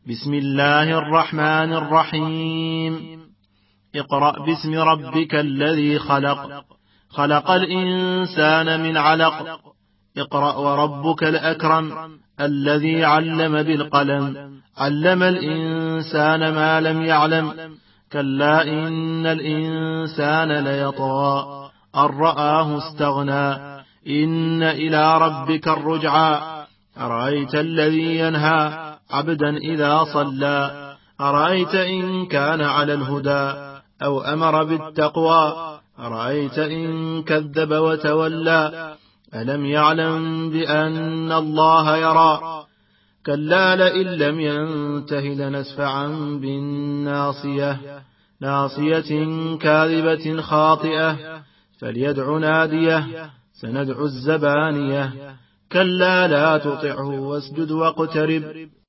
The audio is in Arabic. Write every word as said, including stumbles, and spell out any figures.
بسم الله الرحمن الرحيم. اقرأ باسم ربك الذي خلق خلق الإنسان من علق. اقرأ وربك الأكرم الذي علم بالقلم علم الإنسان ما لم يعلم. كلا إن الإنسان ليطغى أن رآه استغنى إن إلى ربك الرجعى. أرأيت الذي ينهى عبدا إذا صلى أرأيت إن كان على الهدى أو أمر بالتقوى أرأيت إن كذب وتولى ألم يعلم بأن الله يرى. كلا لئن لم ينته لنسفعا بالناصية ناصية كاذبة خاطئة فليدع ناديه سندع الزبانية. كلا لا تطعه واسجد واقترب